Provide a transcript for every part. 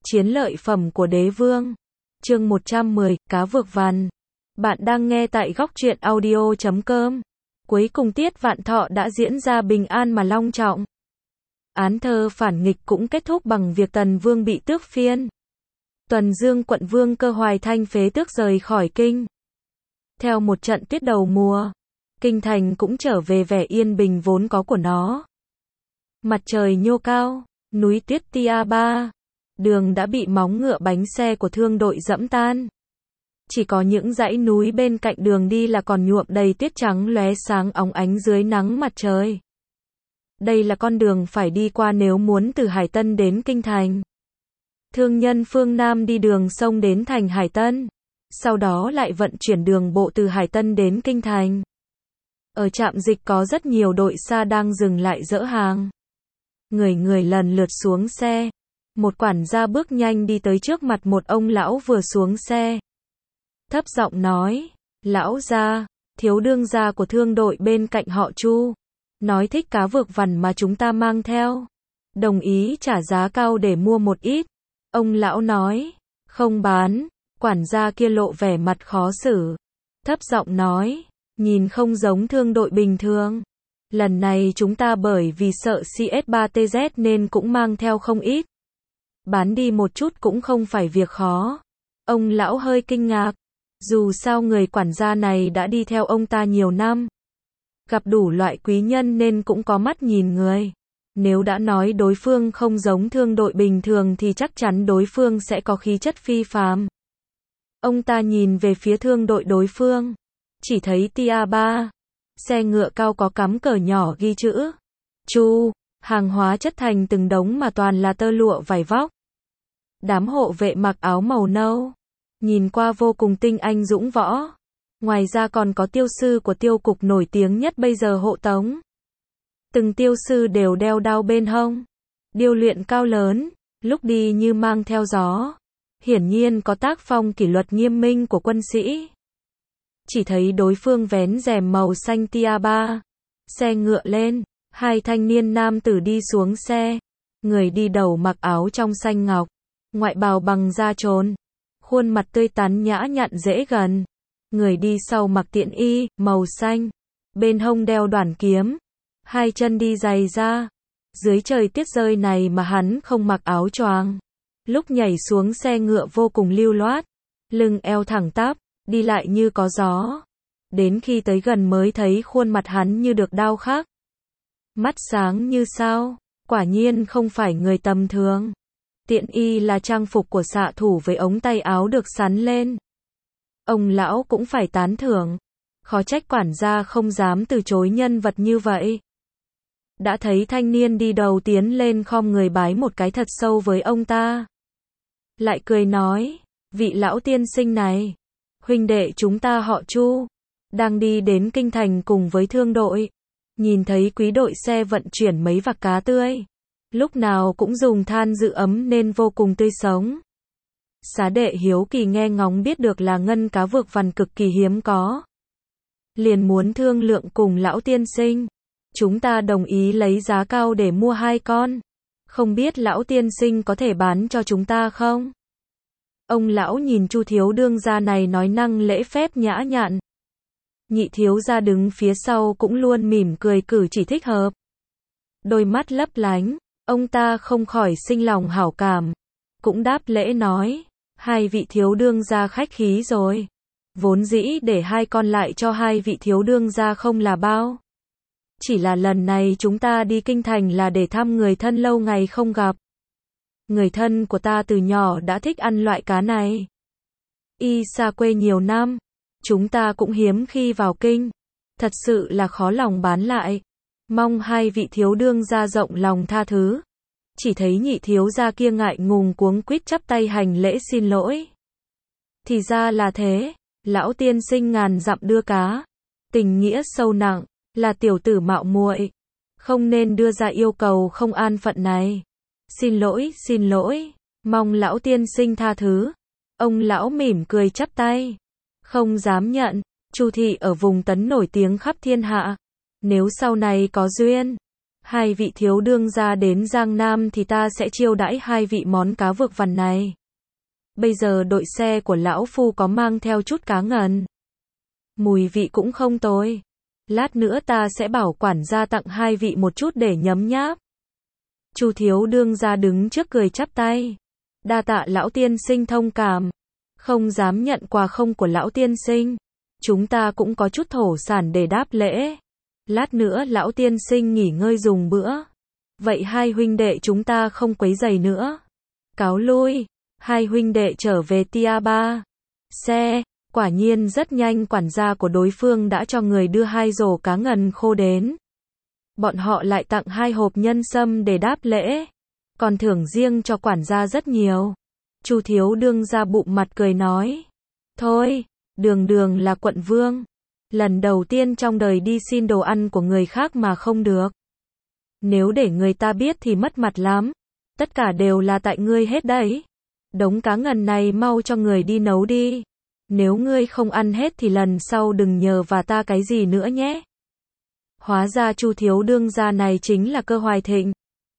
Chiến lợi phẩm của đế vương. Chương 110, cá vược vằn. Bạn đang nghe tại góc truyện audio.com. Cuối cùng tiết Vạn Thọ đã diễn ra bình an mà long trọng. Án thơ phản nghịch cũng kết thúc bằng việc Tần Vương bị tước phiên. Tuần Dương quận vương Cơ Hoài Thanh phế tước rời khỏi kinh. Theo một trận tuyết đầu mùa, kinh thành cũng trở về vẻ yên bình vốn có của nó. Mặt trời nhô cao, núi tuyết tia ba, đường đã bị móng ngựa bánh xe của thương đội dẫm tan. Chỉ có những dãy núi bên cạnh đường đi là còn nhuộm đầy tuyết trắng lóe sáng óng ánh dưới nắng mặt trời. Đây là con đường phải đi qua nếu muốn từ Hải Tân đến kinh thành. Thương nhân phương Nam đi đường sông đến thành Hải Tân, sau đó lại vận chuyển đường bộ từ Hải Tân đến kinh thành. Ở trạm dịch có rất nhiều đội xa đang dừng lại dỡ hàng. Người lần lượt xuống xe. Một quản gia bước nhanh đi tới trước mặt một ông lão vừa xuống xe. Thấp giọng nói, lão gia, thiếu đương gia của thương đội bên cạnh họ Chu, nói thích cá vược vằn mà chúng ta mang theo. Đồng ý trả giá cao để mua một ít. Ông lão nói, không bán. Quản gia kia lộ vẻ mặt khó xử. Thấp giọng nói, nhìn không giống thương đội bình thường. Lần này chúng ta bởi vì sợ CS3TZ nên cũng mang theo không ít. Bán đi một chút cũng không phải việc khó. Ông lão hơi kinh ngạc. Dù sao người quản gia này đã đi theo ông ta nhiều năm. Gặp đủ loại quý nhân nên cũng có mắt nhìn người. Nếu đã nói đối phương không giống thương đội bình thường thì chắc chắn đối phương sẽ có khí chất phi phàm. Ông ta nhìn về phía thương đội đối phương. Chỉ thấy tia ba. Xe ngựa cao có cắm cờ nhỏ ghi chữ Chu, hàng hóa chất thành từng đống mà toàn là tơ lụa vải vóc. Đám hộ vệ mặc áo màu nâu, nhìn qua vô cùng tinh anh dũng võ. Ngoài ra còn có tiêu sư của tiêu cục nổi tiếng nhất bây giờ hộ tống. Từng tiêu sư đều đeo đao bên hông, điêu luyện cao lớn, lúc đi như mang theo gió. Hiển nhiên có tác phong kỷ luật nghiêm minh của quân sĩ. Chỉ thấy đối phương vén rèm màu xanh tia ba. Xe ngựa lên, hai thanh niên nam tử đi xuống xe. Người đi đầu mặc áo trong xanh ngọc, ngoại bào bằng da trồn, khuôn mặt tươi tắn nhã nhặn dễ gần. Người đi sau mặc tiện y, màu xanh, bên hông đeo đoản kiếm, hai chân đi giày da. Dưới trời tuyết rơi này mà hắn không mặc áo choàng. Lúc nhảy xuống xe ngựa vô cùng lưu loát, lưng eo thẳng tắp, đi lại như có gió. Đến khi tới gần mới thấy khuôn mặt hắn như được đao khắc. Mắt sáng như sao, quả nhiên không phải người tầm thường. Tiện y là trang phục của xạ thủ với ống tay áo được sắn lên. Ông lão cũng phải tán thưởng. Khó trách quản gia không dám từ chối nhân vật như vậy. Đã thấy thanh niên đi đầu tiến lên khom người bái một cái thật sâu với ông ta. Lại cười nói, vị lão tiên sinh này, huynh đệ chúng ta họ Chu, đang đi đến kinh thành cùng với thương đội. Nhìn thấy quý đội xe vận chuyển mấy vạc cá tươi, lúc nào cũng dùng than giữ ấm nên vô cùng tươi sống. Xá đệ hiếu kỳ nghe ngóng biết được là ngân cá vược vằn cực kỳ hiếm có. Liền muốn thương lượng cùng lão tiên sinh. Chúng ta đồng ý lấy giá cao để mua 2 con. Không biết lão tiên sinh có thể bán cho chúng ta không? Ông lão nhìn Chu thiếu đương gia này nói năng lễ phép nhã nhặn. Nhị thiếu gia đứng phía sau cũng luôn mỉm cười cử chỉ thích hợp. Đôi mắt lấp lánh, ông ta không khỏi sinh lòng hảo cảm. Cũng đáp lễ nói, hai vị thiếu đương gia khách khí rồi. Vốn dĩ để 2 con lại cho hai vị thiếu đương gia không là bao. Chỉ là lần này chúng ta đi kinh thành là để thăm người thân lâu ngày không gặp. Người thân của ta từ nhỏ đã thích ăn loại cá này. Y xa quê nhiều năm, chúng ta cũng hiếm khi vào kinh. Thật sự là khó lòng bán lại. Mong hai vị thiếu đương gia rộng lòng tha thứ. Chỉ thấy nhị thiếu gia kia ngại ngùng cuống quýt chắp tay hành lễ xin lỗi. Thì ra là thế, lão tiên sinh ngàn dặm đưa cá. Tình nghĩa sâu nặng, là tiểu tử mạo muội, không nên đưa ra yêu cầu không an phận này. Xin lỗi, mong lão tiên sinh tha thứ. Ông lão mỉm cười chắp tay. Không dám nhận, Chu thị ở vùng Tấn nổi tiếng khắp thiên hạ. Nếu sau này có duyên, Hai vị thiếu đương gia đến Giang Nam thì ta sẽ chiêu đãi hai vị món cá vược vằn này. Bây giờ đội xe của lão phu có mang theo chút cá ngần. Mùi vị cũng không tồi. Lát nữa ta sẽ bảo quản gia tặng hai vị một chút để nhấm nháp. Chu thiếu đương gia đứng trước cười chắp tay. Đa tạ lão tiên sinh thông cảm. Không dám nhận quà không của lão tiên sinh. Chúng ta cũng có chút thổ sản để đáp lễ. Lát nữa lão tiên sinh nghỉ ngơi dùng bữa. Vậy hai huynh đệ chúng ta không quấy rầy nữa. Cáo lui. Hai huynh đệ trở về Tia Ba. Xe. Quả nhiên rất nhanh quản gia của đối phương đã cho người đưa hai rổ cá ngần khô đến. Bọn họ lại tặng hai hộp nhân sâm để đáp lễ. Còn thưởng riêng cho quản gia rất nhiều. Chu thiếu đương gia bụng mặt cười nói. Thôi, đường đường là quận vương. Lần đầu tiên trong đời đi xin đồ ăn của người khác mà không được. Nếu để người ta biết thì mất mặt lắm. Tất cả đều là tại ngươi hết đấy. Đống cá ngần này mau cho người đi nấu đi. Nếu ngươi không ăn hết thì lần sau đừng nhờ và ta cái gì nữa nhé. Hóa ra Chu thiếu đương gia này chính là Cơ Hoài Thịnh.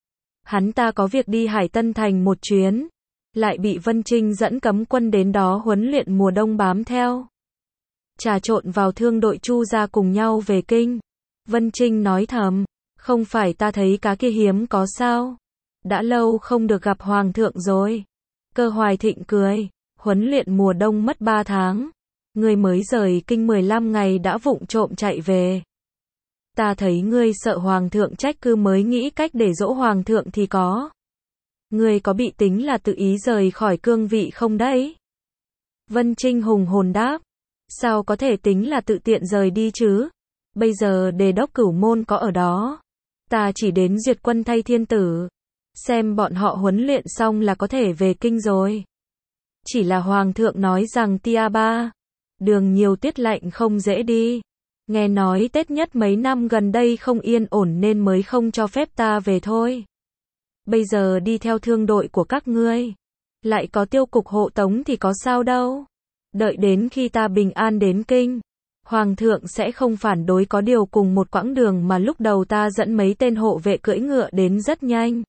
Hắn ta có việc đi Hải Tân Thành một chuyến. Lại bị Vân Trinh dẫn cấm quân đến đó huấn luyện mùa đông bám theo. Trà trộn vào thương đội Chu gia cùng nhau về kinh. Vân Trinh nói thầm. Không phải ta thấy cá kia hiếm có sao. Đã lâu không được gặp Hoàng thượng rồi. Cơ Hoài Thịnh cười. Huấn luyện mùa đông mất 3 tháng. Ngươi mới rời kinh 15 ngày đã vụng trộm chạy về. Ta thấy ngươi sợ Hoàng thượng trách cứ mới nghĩ cách để dỗ Hoàng thượng thì có. Ngươi có bị tính là tự ý rời khỏi cương vị không đấy? Vân Trinh hùng hồn đáp. Sao có thể tính là tự tiện rời đi chứ? Bây giờ đề đốc Cửu Môn có ở đó. Ta chỉ đến duyệt quân thay thiên tử. Xem bọn họ huấn luyện xong là có thể về kinh rồi. Chỉ là Hoàng thượng nói rằng Tia Ba. Đường nhiều tiết lạnh không dễ đi. Nghe nói Tết nhất mấy năm gần đây không yên ổn nên mới không cho phép ta về thôi. Bây giờ đi theo thương đội của các ngươi. Lại có tiêu cục hộ tống thì có sao đâu. Đợi đến khi ta bình an đến kinh. Hoàng thượng sẽ không phản đối, có điều cùng một quãng đường mà lúc đầu ta dẫn mấy tên hộ vệ cưỡi ngựa đến rất nhanh.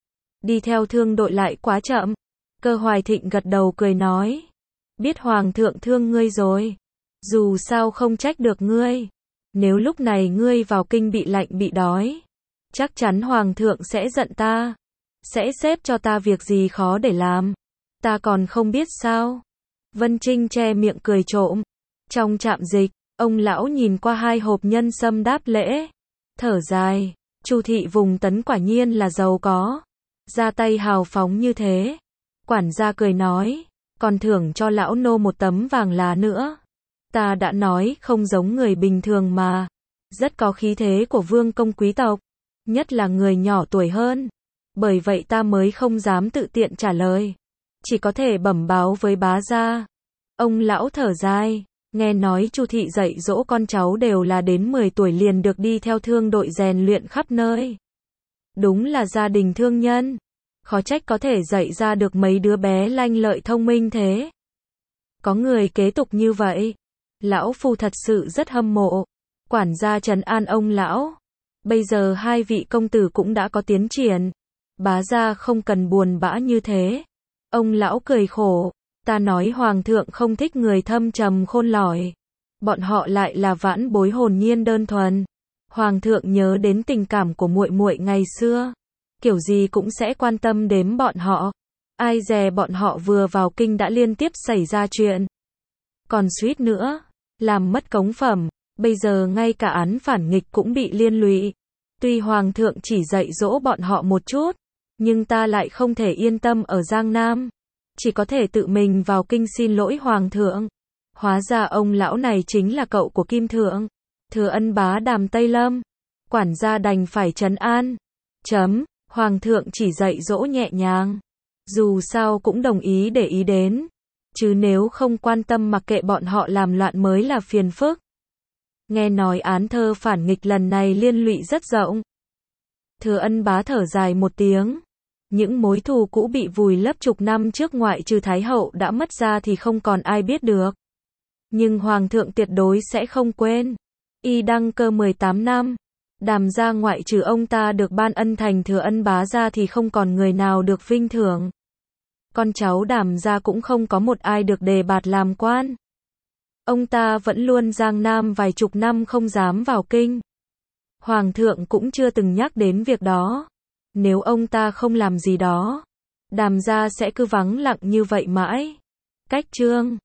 Đi theo thương đội lại quá chậm. Cơ Hoài Thịnh gật đầu cười nói. Biết Hoàng thượng thương ngươi rồi. Dù sao không trách được ngươi. Nếu lúc này ngươi vào kinh bị lạnh bị đói. Chắc chắn Hoàng thượng sẽ giận ta. Sẽ xếp cho ta việc gì khó để làm. Ta còn không biết sao. Vân Trinh che miệng cười trộm. Trong trạm dịch, ông lão nhìn qua hai hộp nhân sâm đáp lễ. Thở dài. Chu thị vùng Tấn quả nhiên là giàu có. Ra tay hào phóng như thế. Quản gia cười nói. Còn thưởng cho lão nô một tấm vàng lá nữa. Ta đã nói không giống người bình thường mà. Rất có khí thế của vương công quý tộc. Nhất là người nhỏ tuổi hơn. Bởi vậy ta mới không dám tự tiện trả lời. Chỉ có thể bẩm báo với bá gia. Ông lão thở dài. Nghe nói Chu thị dạy dỗ con cháu đều là đến 10 tuổi liền được đi theo thương đội rèn luyện khắp nơi. Đúng là gia đình thương nhân. Khó trách có thể dạy ra được mấy đứa bé lanh lợi thông minh thế. Có người kế tục như vậy. Lão phu thật sự rất hâm mộ. Quản gia trấn an ông lão. Bây giờ hai vị công tử cũng đã có tiến triển. Bá gia không cần buồn bã như thế. Ông lão cười khổ. Ta nói Hoàng thượng không thích người thâm trầm khôn lỏi. Bọn họ lại là vãn bối hồn nhiên đơn thuần. Hoàng thượng nhớ đến tình cảm của muội muội ngày xưa. Kiểu gì cũng sẽ quan tâm đến bọn họ. Ai dè bọn họ vừa vào kinh đã liên tiếp xảy ra chuyện. Còn suýt nữa làm mất cống phẩm. Bây giờ ngay cả án phản nghịch cũng bị liên lụy. Tuy Hoàng thượng chỉ dạy dỗ bọn họ một chút. Nhưng ta lại không thể yên tâm ở Giang Nam. Chỉ có thể tự mình vào kinh xin lỗi Hoàng thượng. Hóa ra ông lão này chính là cậu của Kim Thượng. Thừa Ân bá Đàm Tây Lâm. Quản gia đành phải trấn an. Hoàng thượng chỉ dạy dỗ nhẹ nhàng. Dù sao cũng đồng ý để ý đến. Chứ nếu không quan tâm mặc kệ bọn họ làm loạn mới là phiền phức. Nghe nói án thơ phản nghịch lần này liên lụy rất rộng. Thừa Ân bá thở dài một tiếng. Những mối thù cũ bị vùi lấp chục năm trước ngoại trừ Thái hậu đã mất ra thì không còn ai biết được. Nhưng Hoàng thượng tuyệt đối sẽ không quên. Y đăng cơ 18 năm. Đàm gia ngoại trừ ông ta được ban ân thành thừa ân bá gia thì không còn người nào được vinh thưởng. Con cháu Đàm gia cũng không có một ai được đề bạt làm quan. Ông ta vẫn luôn giang nam vài chục năm không dám vào kinh. Hoàng thượng cũng chưa từng nhắc đến việc đó. Nếu ông ta không làm gì đó, Đàm gia sẽ cứ vắng lặng như vậy mãi. Cách chương